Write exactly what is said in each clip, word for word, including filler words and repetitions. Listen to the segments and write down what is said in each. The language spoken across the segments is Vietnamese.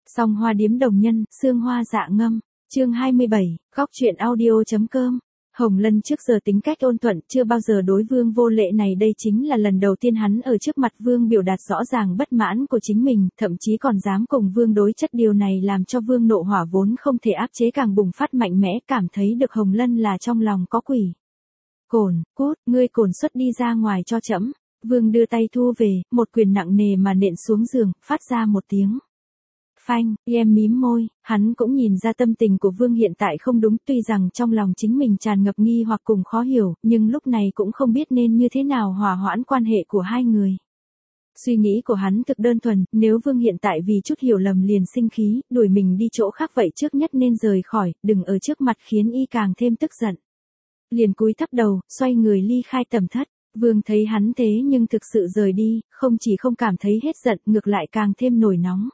Song Hoa Điếm Đồng Nhân, Sương Hoa Dạ Ngâm, chương hai mươi bảy, góc truyện audio.com. Hồng Lân trước giờ tính cách ôn thuận, chưa bao giờ đối Vương Vô Lệ này đây chính là lần đầu tiên hắn ở trước mặt Vương biểu đạt rõ ràng bất mãn của chính mình, thậm chí còn dám cùng Vương đối chất, điều này làm cho Vương nộ hỏa vốn không thể áp chế càng bùng phát mạnh mẽ, cảm thấy được Hồng Lân là trong lòng có quỷ. Cổn, cút, ngươi cổn xuất đi ra ngoài cho trẫm. Vương đưa tay thu về, một quyền nặng nề mà nện xuống giường, phát ra một tiếng phanh. Em mím môi, hắn cũng nhìn ra tâm tình của Vương hiện tại không đúng, tuy rằng trong lòng chính mình tràn ngập nghi hoặc cùng khó hiểu, nhưng lúc này cũng không biết nên như thế nào hòa hoãn quan hệ của hai người. Suy nghĩ của hắn thực đơn thuần, nếu Vương hiện tại vì chút hiểu lầm liền sinh khí, đuổi mình đi chỗ khác vậy trước nhất nên rời khỏi, đừng ở trước mặt khiến y càng thêm tức giận. Liền cúi thấp đầu, xoay người ly khai tầm thất. Vương thấy hắn thế nhưng thực sự rời đi, không chỉ không cảm thấy hết giận, ngược lại càng thêm nổi nóng.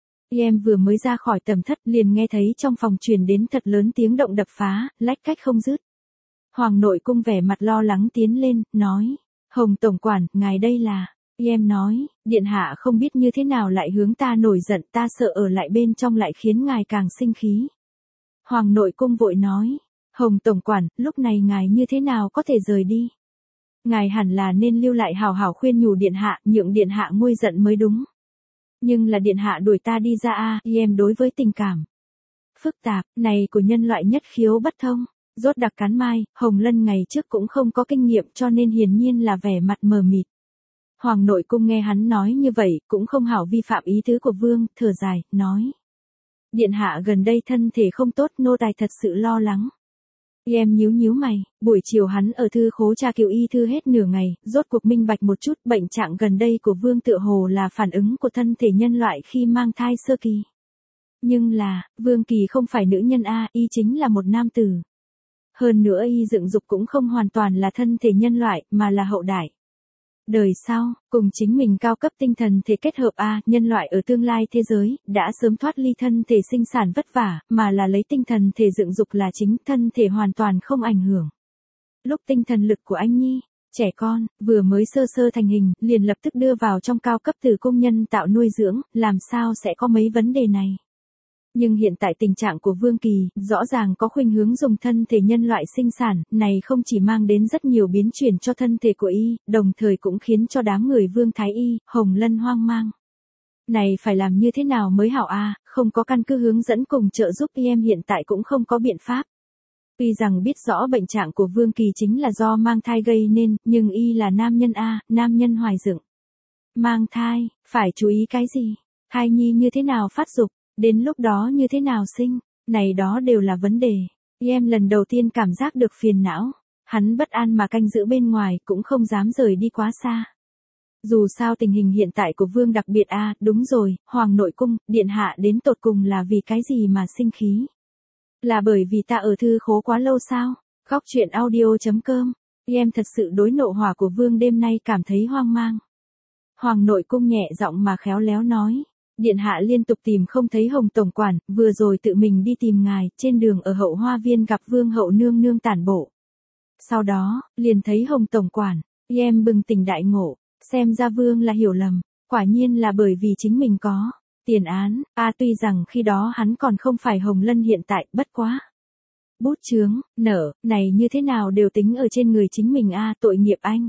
Em vừa mới ra khỏi tầm thất liền nghe thấy trong phòng truyền đến thật lớn tiếng động đập phá, lách cách không dứt. Hoàng nội cung vẻ mặt lo lắng tiến lên, nói, Hồng tổng quản, ngài đây là, em nói, điện hạ không biết như thế nào lại hướng ta nổi giận, ta sợ ở lại bên trong lại khiến ngài càng sinh khí. Hoàng nội cung vội nói, Hồng tổng quản, lúc này ngài như thế nào có thể rời đi? Ngài hẳn là nên lưu lại hào hào khuyên nhủ điện hạ, nhượng điện hạ nguôi giận mới đúng. Nhưng là điện hạ đuổi ta đi ra a, em đối với tình cảm phức tạp này của nhân loại nhất khiếu bất thông, rốt đặc cắn mai. Hồng Lân ngày trước cũng không có kinh nghiệm cho nên hiển nhiên là vẻ mặt mờ mịt. Hoàng nội cung nghe hắn nói như vậy, cũng không hảo vi phạm ý tứ của Vương, thở dài, nói. Điện hạ gần đây thân thể không tốt, nô tài thật sự lo lắng. Em nhíu nhíu mày, buổi chiều hắn ở thư khố tra cứu y thư hết nửa ngày, rốt cuộc minh bạch một chút, bệnh trạng gần đây của Vương tựa hồ là phản ứng của thân thể nhân loại khi mang thai sơ kỳ. Nhưng là, Vương Kỳ không phải nữ nhân a, y chính là một nam tử. Hơn nữa y dựng dục cũng không hoàn toàn là thân thể nhân loại, mà là hậu đại. Đời sau, cùng chính mình cao cấp tinh thần thể kết hợp a, nhân loại ở tương lai thế giới, đã sớm thoát ly thân thể sinh sản vất vả, mà là lấy tinh thần thể dựng dục là chính, thân thể hoàn toàn không ảnh hưởng. Lúc tinh thần lực của anh nhi, trẻ con, vừa mới sơ sơ thành hình, liền lập tức đưa vào trong cao cấp tử cung nhân tạo nuôi dưỡng, làm sao sẽ có mấy vấn đề này. Nhưng hiện tại tình trạng của Vương Kỳ, rõ ràng có khuynh hướng dùng thân thể nhân loại sinh sản, này không chỉ mang đến rất nhiều biến chuyển cho thân thể của y, đồng thời cũng khiến cho đám người Vương Thái Y, Hồng Lân hoang mang. Này phải làm như thế nào mới hảo a, không có căn cứ hướng dẫn cùng trợ giúp em hiện tại cũng không có biện pháp. Tuy rằng biết rõ bệnh trạng của Vương Kỳ chính là do mang thai gây nên, nhưng y là nam nhân a, nam nhân hoài dựng. Mang thai, phải chú ý cái gì? Thai nhi như thế nào phát dục? Đến lúc đó như thế nào sinh, này đó đều là vấn đề. Em lần đầu tiên cảm giác được phiền não, hắn bất an mà canh giữ bên ngoài, cũng không dám rời đi quá xa. Dù sao tình hình hiện tại của Vương đặc biệt a, à, đúng rồi, Hoàng nội cung, điện hạ đến tột cùng là vì cái gì mà sinh khí? Là bởi vì ta ở thư khố quá lâu sao? Góc truyện audio.com, em thật sự đối nộ hỏa của Vương đêm nay cảm thấy hoang mang. Hoàng nội cung nhẹ giọng mà khéo léo nói. Điện hạ liên tục tìm không thấy Hồng tổng quản, vừa rồi tự mình đi tìm ngài, trên đường ở hậu hoa viên gặp Vương hậu nương nương tản bộ. Sau đó, liền thấy Hồng tổng quản, em bừng tỉnh đại ngộ, xem ra Vương là hiểu lầm, quả nhiên là bởi vì chính mình có tiền án, a à, tuy rằng khi đó hắn còn không phải Hồng Lân hiện tại, bất quá. Bút chướng, nở, này như thế nào đều tính ở trên người chính mình a, à, tội nghiệp anh.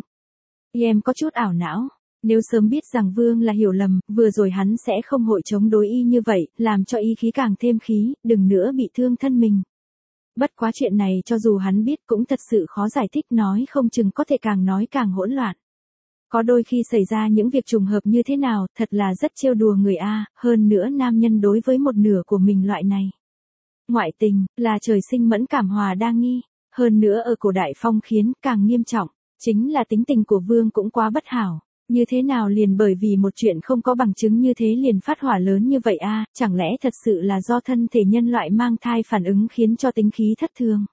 Em có chút ảo não. Nếu sớm biết rằng Vương là hiểu lầm, vừa rồi hắn sẽ không hội chống đối y như vậy, làm cho y khí càng thêm khí, đừng nữa bị thương thân mình. Bất quá chuyện này cho dù hắn biết cũng thật sự khó giải thích, nói không chừng có thể càng nói càng hỗn loạn. Có đôi khi xảy ra những việc trùng hợp như thế nào, thật là rất trêu đùa người a, hơn nữa nam nhân đối với một nửa của mình loại này. Ngoại tình, là trời sinh mẫn cảm hòa đa nghi, hơn nữa ở cổ đại phong khiến càng nghiêm trọng, chính là tính tình của Vương cũng quá bất hảo. Như thế nào liền bởi vì một chuyện không có bằng chứng như thế liền phát hỏa lớn như vậy a, à, chẳng lẽ thật sự là do thân thể nhân loại mang thai phản ứng khiến cho tính khí thất thường.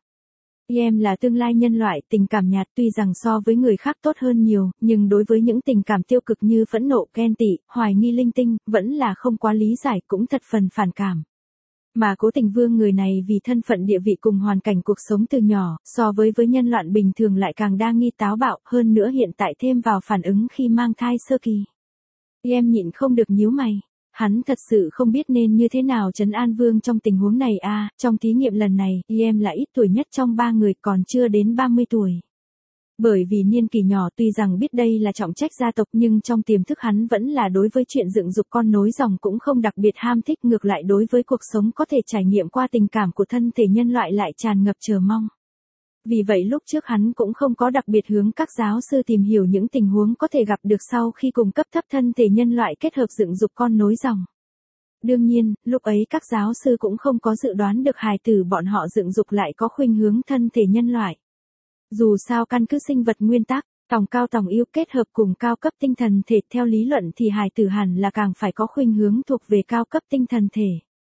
Em là tương lai nhân loại, tình cảm nhạt tuy rằng so với người khác tốt hơn nhiều, nhưng đối với những tình cảm tiêu cực như phẫn nộ, ghen tị, hoài nghi linh tinh, vẫn là không quá lý giải, cũng thật phần phản cảm. Mà Cố Tình Vương người này vì thân phận địa vị cùng hoàn cảnh cuộc sống từ nhỏ, so với với nhân loại bình thường lại càng đa nghi táo bạo, hơn nữa hiện tại thêm vào phản ứng khi mang thai sơ kỳ. Em nhịn không được nhíu mày. Hắn thật sự không biết nên như thế nào trấn an Vương trong tình huống này a, à, trong thí nghiệm lần này, em là ít tuổi nhất trong ba người còn chưa đến ba mươi tuổi. Bởi vì niên kỷ nhỏ tuy rằng biết đây là trọng trách gia tộc nhưng trong tiềm thức hắn vẫn là đối với chuyện dựng dục con nối dòng cũng không đặc biệt ham thích, ngược lại đối với cuộc sống có thể trải nghiệm qua tình cảm của thân thể nhân loại lại tràn ngập chờ mong. Vì vậy lúc trước hắn cũng không có đặc biệt hướng các giáo sư tìm hiểu những tình huống có thể gặp được sau khi cùng cấp thấp thân thể nhân loại kết hợp dựng dục con nối dòng. Đương nhiên, lúc ấy các giáo sư cũng không có dự đoán được hài tử bọn họ dựng dục lại có khuynh hướng thân thể nhân loại. Dù sao căn cứ sinh vật nguyên tắc, tòng cao tòng yếu kết hợp cùng cao cấp tinh thần thể, theo lý luận thì hài tử hẳn là càng phải có khuynh hướng thuộc về cao cấp tinh thần thể.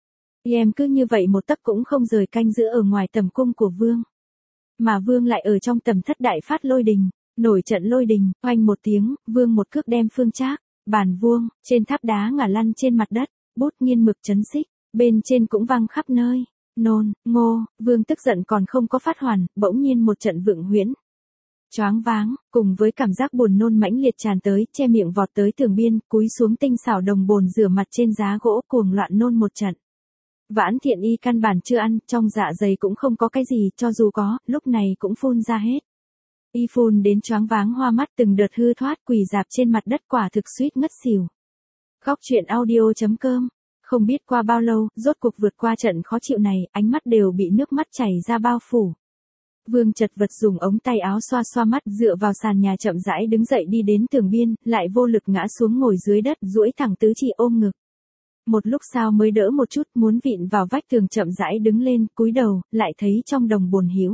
Em cứ như vậy một tấc cũng không rời canh giữ ở ngoài tầm cung của Vương. Mà Vương lại ở trong tầm thất đại phát lôi đình, nổi trận lôi đình, oanh một tiếng, Vương một cước đem Phương Trác, bàn vuông, trên tháp đá ngả lăn trên mặt đất, bút nghiên mực chấn xích, bên trên cũng văng khắp nơi. Nôn, ngô, Vương tức giận còn không có phát hoàn, bỗng nhiên một trận vượng huyễn. Choáng váng, cùng với cảm giác buồn nôn mãnh liệt tràn tới, che miệng vọt tới tường biên, cúi xuống tinh xảo đồng bồn rửa mặt trên giá gỗ cuồng loạn nôn một trận. Vãn Thiện Y căn bản chưa ăn, trong dạ dày cũng không có cái gì, cho dù có, lúc này cũng phun ra hết. Y phun đến choáng váng hoa mắt, từng đợt hư thoát, quỳ dạp trên mặt đất, quả thực suýt ngất xỉu. Góc truyện audio chấm com. Không biết qua bao lâu, rốt cuộc vượt qua trận khó chịu này, ánh mắt đều bị nước mắt chảy ra bao phủ. Vương chật vật dùng ống tay áo xoa xoa mắt, dựa vào sàn nhà chậm rãi đứng dậy đi đến tường biên, lại vô lực ngã xuống ngồi dưới đất, duỗi thẳng tứ chi ôm ngực. Một lúc sau mới đỡ một chút, muốn vịn vào vách tường chậm rãi đứng lên, cúi đầu, lại thấy trong đồng bồn hiếu.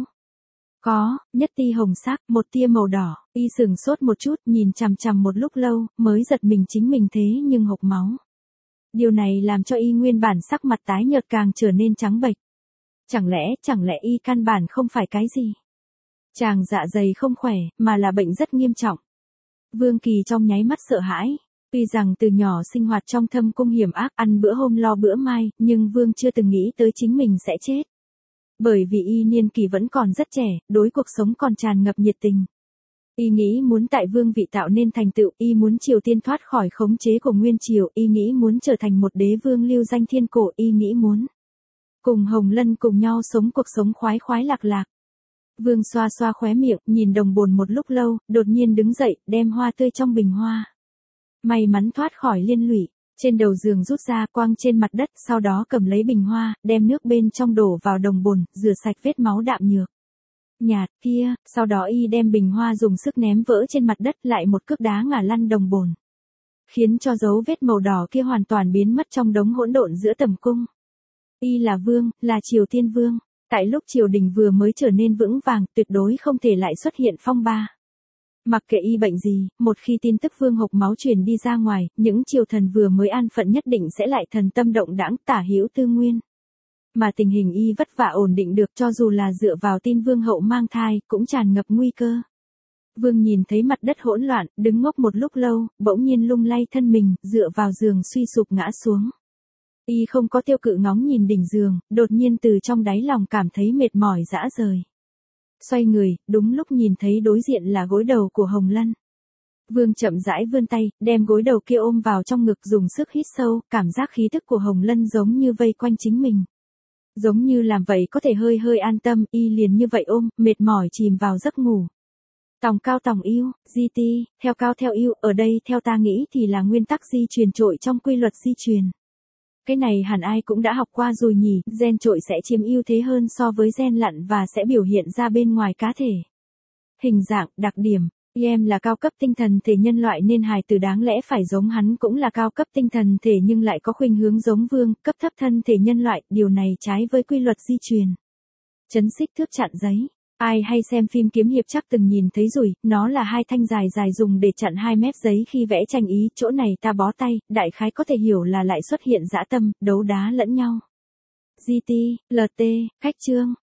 Có, nhất ti hồng sắc, một tia màu đỏ, y sừng sốt một chút, nhìn chằm chằm một lúc lâu, mới giật mình chính mình thế nhưng hộc máu. Điều này làm cho y nguyên bản sắc mặt tái nhợt càng trở nên trắng bệch. Chẳng lẽ, chẳng lẽ y căn bản không phải cái gì? Chàng dạ dày không khỏe, mà là bệnh rất nghiêm trọng. Vương Kỳ trong nháy mắt sợ hãi. Tuy rằng từ nhỏ sinh hoạt trong thâm cung hiểm ác, ăn bữa hôm lo bữa mai, nhưng Vương chưa từng nghĩ tới chính mình sẽ chết. Bởi vì y niên kỳ vẫn còn rất trẻ, đối cuộc sống còn tràn ngập nhiệt tình. Y nghĩ muốn tại vương vị tạo nên thành tựu, y muốn Triều Tiên thoát khỏi khống chế của Nguyên Triều, y nghĩ muốn trở thành một đế vương lưu danh thiên cổ, y nghĩ muốn cùng Hồng Lân cùng nhau sống cuộc sống khoái khoái lạc lạc. Vương xoa xoa khóe miệng, nhìn đồng bồn một lúc lâu, đột nhiên đứng dậy, đem hoa tươi trong bình hoa. May mắn thoát khỏi liên lụy, trên đầu giường rút ra quăng trên mặt đất, sau đó cầm lấy bình hoa, đem nước bên trong đổ vào đồng bồn, rửa sạch vết máu đạm nhược. Nhạt kia, sau đó y đem bình hoa dùng sức ném vỡ trên mặt đất, lại một cước đá ngả lăn đồng bồn. Khiến cho dấu vết màu đỏ kia hoàn toàn biến mất trong đống hỗn độn giữa tầm cung. Y là vương, là Triều Tiên vương. Tại lúc triều đình vừa mới trở nên vững vàng, tuyệt đối không thể lại xuất hiện phong ba. Mặc kệ y bệnh gì, một khi tin tức vương hộc máu truyền đi ra ngoài, những triều thần vừa mới an phận nhất định sẽ lại thần tâm động đãng, tả hữu tư nguyên. Mà tình hình y vất vả ổn định được, cho dù là dựa vào tin vương hậu mang thai, cũng tràn ngập nguy cơ. Vương nhìn thấy mặt đất hỗn loạn, đứng ngốc một lúc lâu, bỗng nhiên lung lay thân mình, dựa vào giường suy sụp ngã xuống. Y không có tiêu cự ngóng nhìn đỉnh giường, đột nhiên từ trong đáy lòng cảm thấy mệt mỏi rã rời. Xoay người, đúng lúc nhìn thấy đối diện là gối đầu của Hồng Lân. Vương chậm rãi vươn tay, đem gối đầu kia ôm vào trong ngực, dùng sức hít sâu, cảm giác khí tức của Hồng Lân giống như vây quanh chính mình. Giống như làm vậy có thể hơi hơi an tâm, y liền như vậy ôm, mệt mỏi chìm vào giấc ngủ. Tòng cao tòng yêu, di ti, theo cao theo yêu, ở đây theo ta nghĩ thì là nguyên tắc di truyền trội trong quy luật di truyền. Cái này hẳn ai cũng đã học qua rồi nhỉ, gen trội sẽ chiếm ưu thế hơn so với gen lặn và sẽ biểu hiện ra bên ngoài cá thể. Hình dạng, đặc điểm, em là cao cấp tinh thần thể nhân loại nên hài tử đáng lẽ phải giống hắn cũng là cao cấp tinh thần thể nhưng lại có khuynh hướng giống vương, cấp thấp thân thể nhân loại, điều này trái với quy luật di truyền. Chấn xích thước chặn giấy. Ai hay xem phim kiếm hiệp chắc từng nhìn thấy rồi, nó là hai thanh dài dài dùng để chặn hai mép giấy khi vẽ tranh ý, chỗ này ta bó tay, đại khái có thể hiểu là lại xuất hiện dã tâm, đấu đá lẫn nhau. giê tê, lờ tê, khách trương,